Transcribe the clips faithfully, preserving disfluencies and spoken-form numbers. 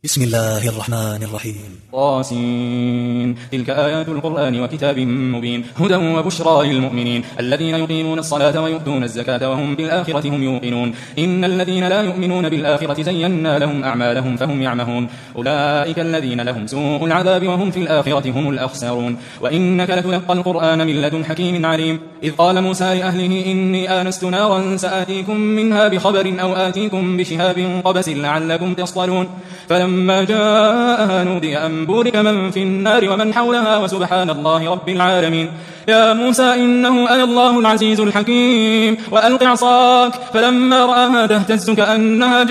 بسم الله الرحمن الرحيم. طاسين. تلك آيات القرآن وكتاب مبين هدى وبشرى للمؤمنين الذين يقيمون الصلاة ويؤتون الزكاة وهم بالآخرة هم يوقنون. إن الذين لا يؤمنون بالآخرة زينا لهم أعمالهم فهم يعمهون. أولئك الذين لهم سوء العذاب وهم في الآخرة هم الأخسرون. وإنك لتلقى القرآن من لدن حكيم عليم. إذ قال موسى لأهله إني آنست نارا سآتيكم منها بخبر أو آتيكم بشهاب قبس لعلكم تصطلون. فلما جاءها نودي أن بورك من في النار ومن حولها وسبحان الله رب العالمين. يا موسى إنه أنا الله العزيز الحكيم وألق عصاك فلما رآها تهتز كأنها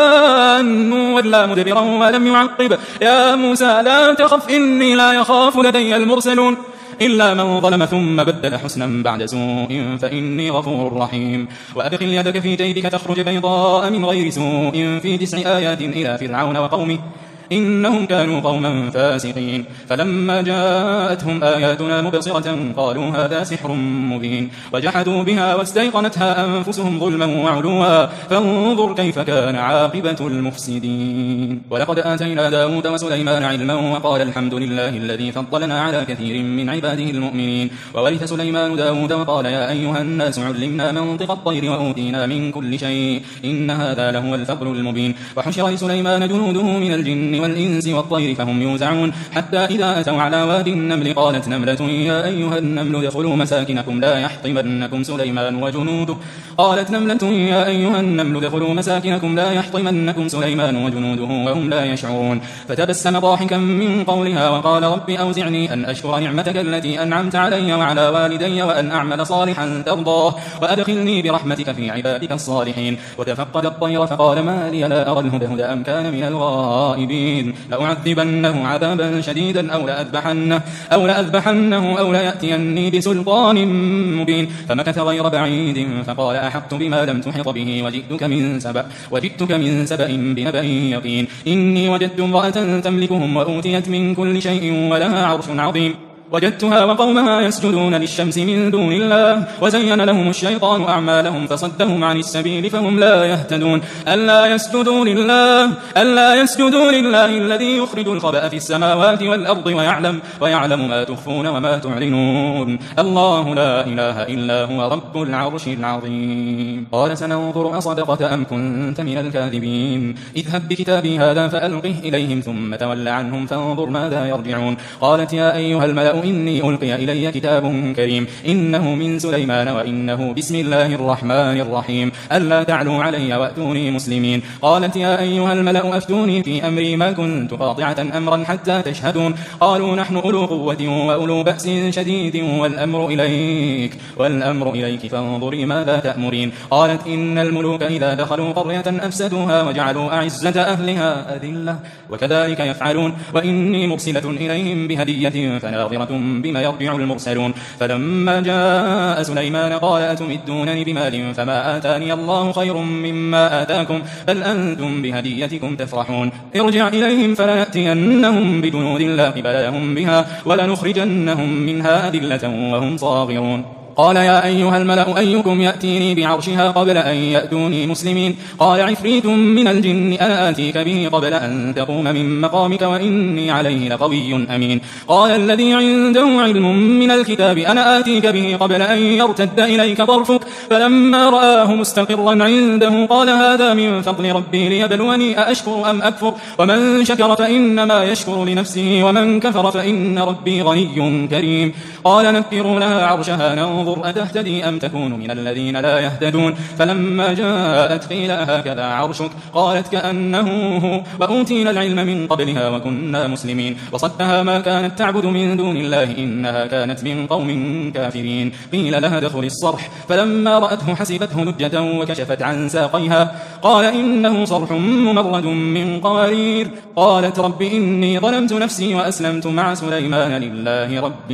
جان ولا مدبرا ولم يعقب. يا موسى لا تخف إني لا يخاف لدي المرسلون إلا من ظلم ثم بدل حسنا بعد سوء فإني غفور رحيم. وأدخل يدك في جيبك تخرج بيضاء من غير سوء في تسع آيات إلى فرعون وقومه إنهم كانوا قوما فاسقين. فلما جاءتهم آياتنا مبصرة قالوا هذا سحر مبين وجحدوا بها واستيقنتها أنفسهم ظلما وعلوا فانظر كيف كان عاقبة المفسدين. ولقد آتينا داود وسليمان علما وقال الحمد لله الذي فضلنا على كثير من عباده المؤمنين. وورث سليمان داود وقال يا أيها الناس علمنا منطق الطير وأوتينا من كل شيء إن هذا لهو الفضل المبين. وحشر لسليمان جنوده من الجن والإنس والطير فهم يوزعون حتى إذا أتوا على واد النمل قالت نملة يا أيها النمل ادخلوا مساكنكم لا يحطمنكم سليمان وجنوده قالت نملة يا أيها النمل ادخلوا مساكنكم لا يحطمنكم سليمان وجنوده وهم لا يشعرون. فتبسم ضاحكا من قولها وقال رب أوزعني أن أشكر نعمتك التي أنعمت علي وعلى والدي وأن أعمل صالحا ترضاه وأدخلني برحمتك في عبادك الصالحين. وتفقد الطير فقال ما لي لا أرى الهدهد أم كان من الغائبين لأعذبنه عذابا شديدا أو لأذبحنه أو لأذبحنه أو ليأتيني بسلطان مبين. فمكث غير بعيد فقال أحطت بما لم تحط به وجئتك من سبأ وجئتك من سبأ بنبأ يقين. إني وجدت امرأة تملكهم وأوتيت من كل شيء ولها عرش عظيم وجدتها وقومها يسجدون للشمس من دون الله وزين لهم الشيطان أعمالهم فصدهم عن السبيل فهم لا يهتدون. ألا يسجدوا لله ألا يسجدوا لله الذي يخرج الخبأ في السماوات والأرض ويعلم ويعلم ما تخفون وما تعلنون. الله لا إله إلا هو رب العرش العظيم. قال سننظر أصدقت أم كنت من الكاذبين. اذهب بكتابي هذا فألقه إليهم ثم تول عنهم فانظر ماذا يرجعون. قالت يا أيها الملأ إني ألقي إلي كتاب كريم إنه من سليمان وإنه بسم الله الرحمن الرحيم ألا تعلوا علي وأتوني مسلمين. قالت يا أيها الملأ أفتوني في أمري ما كنت قاطعة أمرا حتى تشهدون. قالوا نحن أولو قوة وأولو بأس شديد والأمر إليك والأمر إليك فانظري ماذا تأمرين. قالت إن الملوك إذا دخلوا قرية أفسدوها وجعلوا أعزة أهلها أذلة وكذلك يفعلون. وإني مرسلة إليهم بهدية فناظرة بما يرجع المرسلون. فلما جاء سليمان قال أتمدونني بمال فما آتاني الله خير مما آتاكم بل أنتم بهديتكم تفرحون. ارجع إليهم فلنأتينهم بجنود لا قبل لهم بها ولنخرجنهم منها أذلة وهم صاغرون. قال يا أيها الملأ أيكم يأتيني بعرشها قبل أن يأتوني مسلمين. قال عفريت من الجن أنا آتيك به قبل أن تقوم من مقامك وإني عليه لقوي أمين. قال الذي عنده علم من الكتاب أنا آتيك به قبل أن يرتد إليك طرفك فلما رآه مستقرا عنده قال هذا من فضل ربي ليبلوني أأشكر أم أكفر ومن شكر فإنما يشكر لنفسه ومن كفر فإن ربي غني كريم. قال نكروا لها عرشها ننظر أتهتدي أم تكون من الذين لا يهتدون. فلما جاءت قيل هكذا عرشك قالت كأنه هو وأوتينا العلم من قبلها وكنا مسلمين. وصدها ما كانت تعبد من دون الله إنها كانت من قوم كافرين. قيل لها ادخل الصرح فلما رأته حسبته لجة وكشفت عن ساقيها قال إنه صرح ممرد من قوارير. قالت رب إني ظلمت نفسي وأسلمت مع سليمان لله رب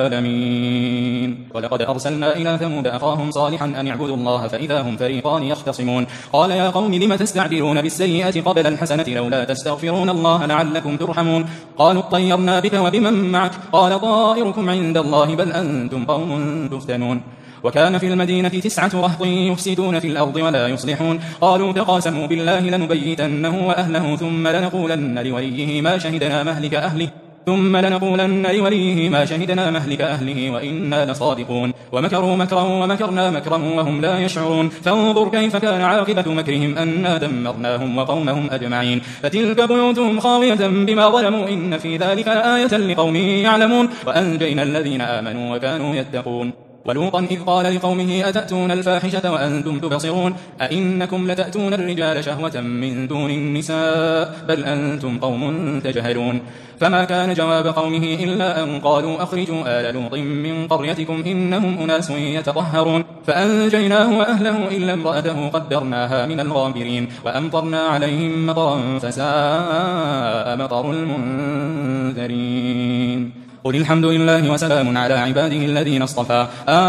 العالمين. ولقد أرسلنا إلى ثمود أخاهم صالحا أن اعبدوا الله فإذا هم فريقان يختصمون. قال يا قوم لم تستعجلون بالسيئة قبل الحسنة لولا تستغفرون الله لعلكم ترحمون. قالوا اطيرنا بك وبمن معك قال طائركم عند الله بل أنتم قوم تفتنون. وكان في المدينة تسعة رهط يفسدون في الأرض ولا يصلحون قالوا تقاسموا بالله لنبيتنه وأهله ثم لنقولن لوليه ما شهدنا مهلك أهله ثم لنقولن لوليه ما شهدنا مهلك أهله وإنا لصادقون ومكروا مكرا ومكرنا مكرا وهم لا يشعرون فانظر كيف كان عاقبة مكرهم أنا دمرناهم وقومهم أجمعين فتلك بيوتهم خاوية بما ظلموا إن في ذلك آية لقوم يعلمون وأنجينا الذين آمنوا وكانوا يتقون ولوطا إذ قال لقومه أتأتون الفاحشة وأنتم تبصرون أئنكم لتأتون الرجال شهوة من دون النساء بل أنتم قوم تجهلون فما كان جواب قومه إلا أن قالوا أخرجوا آل لوط من قريتكم إنهم أناس يتطهرون فأنجيناه وأهله إلا امرأته قدرناها من الغابرين وأمطرنا عليهم مطرا فساء مطر المنذرين قل الحمد لله وسلام على عباده الذين اصطفى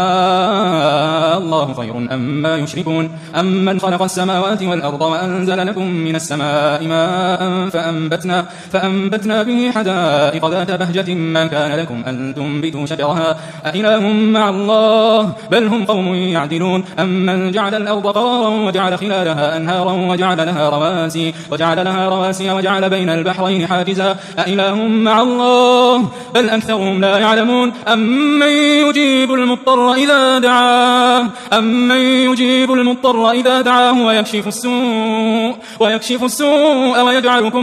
آه الله خير أما يشركون أمن خلق السماوات والأرض وأنزل لكم من السماء ماء فأنبتنا, فأنبتنا به حدائق ذات بهجة ما كان لكم أن تنبتوا شجرها أإله مع الله بل هم قوم يعدلون أمن جعل الأرض قرارا وجعل خلالها أنهارا وجعل لها رواسي وجعل لها رواسي وجعل بين البحرين حاجزا أإله مع الله بل أكثرهم لا يعلمون أمن يجيب المضطر إذا دعاه أمن يجيب المضطر إذا دعاه ويكشف السوء ويكشف السوء ويجعلكم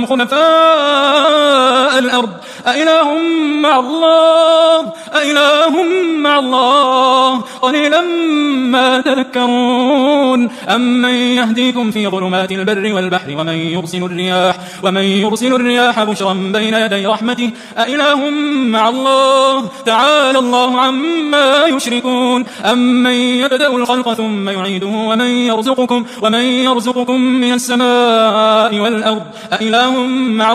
خلفاء الأرض أإله مع الله أإله مع الله قليلا ما تذكرون أمن يهديكم في ظلمات البر والبحر ومن يرسل الرياح ومن يرسل الرياح بشرا بين يدي رحمته أإله مع الله تعالى الله عما يشركون أمن يبدأ الخلق ثم يعيده ومن يرزقكم ومن يرزقكم من السماء والأرض أإله مع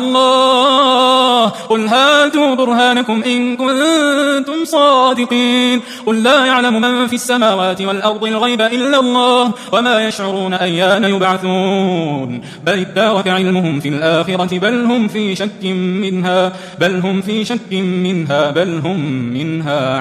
الله قل هاتوا برهانكم إن كنتم صادقين قل لا يعلم من في السماوات والأرض الغيب إلا الله وما يشعرون أيان يبعثون بل ادارك علمهم في الآخرة بل هم في شك منها بل هم في شك منها بل هم منها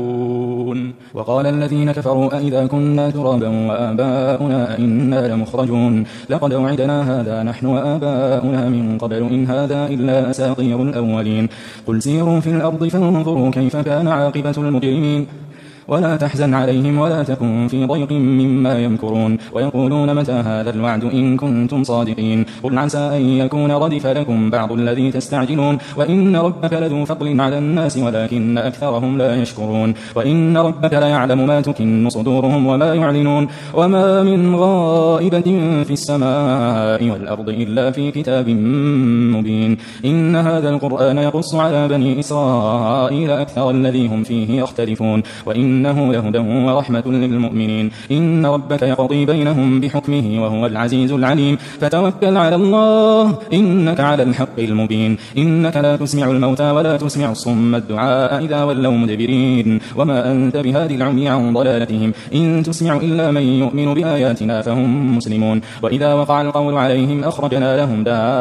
عمون وقال الذين كفروا أئذا كنا ترابا وآباؤنا أئنا لمخرجون لقد وعدنا هذا نحن وآباؤنا من قبل إن هذا إلا أساطير الأولين قل سيروا في الأرض فانظروا كيف كان عاقبة المجرمين ولا تحزن عليهم ولا تكن في ضيق مما يمكرون ويقولون متى هذا الوعد إن كنتم صادقين قل عسى أن يكون ردف لكم بعض الذي تستعجلون وإن ربك لذو فضل على الناس ولكن أكثرهم لا يشكرون وإن ربك ليعلم ما تكن صدورهم وما يعلنون وما من غائبة في السماء والأرض إلا في كتاب مبين إن هذا القرآن يقص على بني إسرائيل أكثر الذي هم فيه يختلفون وإن إنه لهدى ورحمة للمؤمنين إن ربك يقضي بينهم بحكمه وهو العزيز العليم فتوكل على الله إنك على الحق المبين إنك لا تسمع الموتى ولا تسمع الصم الدعاء إذا ولوا مدبرين وما أنت بهادي العمي عن ضلالتهم إن تسمع إلا من يؤمن بآياتنا فهم مسلمون وإذا وقع القول عليهم أخرجنا لهم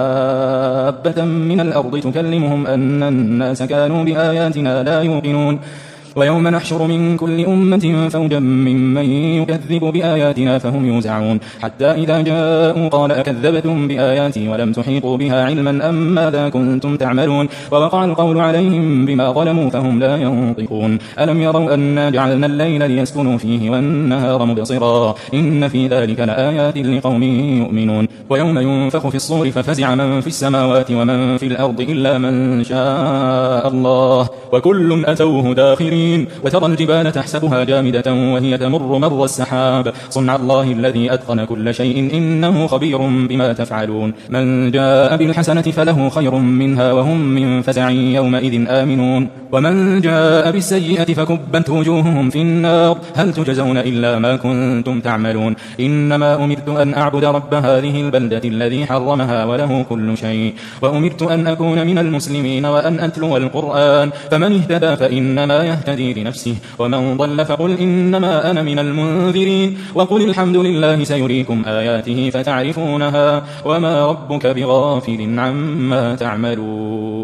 دابة من الأرض تكلمهم أن الناس كانوا بآياتنا لا يوقنون ويوم نحشر من كل أمة فوجا ممن يكذب بآياتنا فهم يوزعون حتى إذا جاءوا قال أكذبتم بآياتي ولم تحيطوا بها علما أم ماذا كنتم تعملون ووقع القول عليهم بما ظلموا فهم لا ينطقون ألم يروا أنا جعلنا الليل ليسكنوا فيه والنهار مبصرا إن في ذلك لآيات لقوم يؤمنون ويوم ينفخ في الصور ففزع من في السماوات ومن في الأرض إلا من شاء الله وكل أتوه داخرين وترى الجبال تحسبها جامدة وهي تمر مر السحاب صنع الله الذي أتقن كل شيء إنه خبير بما تفعلون من جاء بالحسنة فله خير منها وهم من فزع يومئذ آمنون ومن جاء بالسيئة فكبت وجوههم في النار هل تجزون إلا ما كنتم تعملون إنما أمرت أن أعبد رب هذه البلدة الذي حرمها وله كل شيء وأمرت أن أكون من المسلمين وأن أتلو القرآن فمن اهتدى فإنما يهتدي لنفسه ومن ضل فقل إنما أنا من المنذرين وقل الحمد لله سيريكم آياته فتعرفونها وما ربك بغافل عما تعملون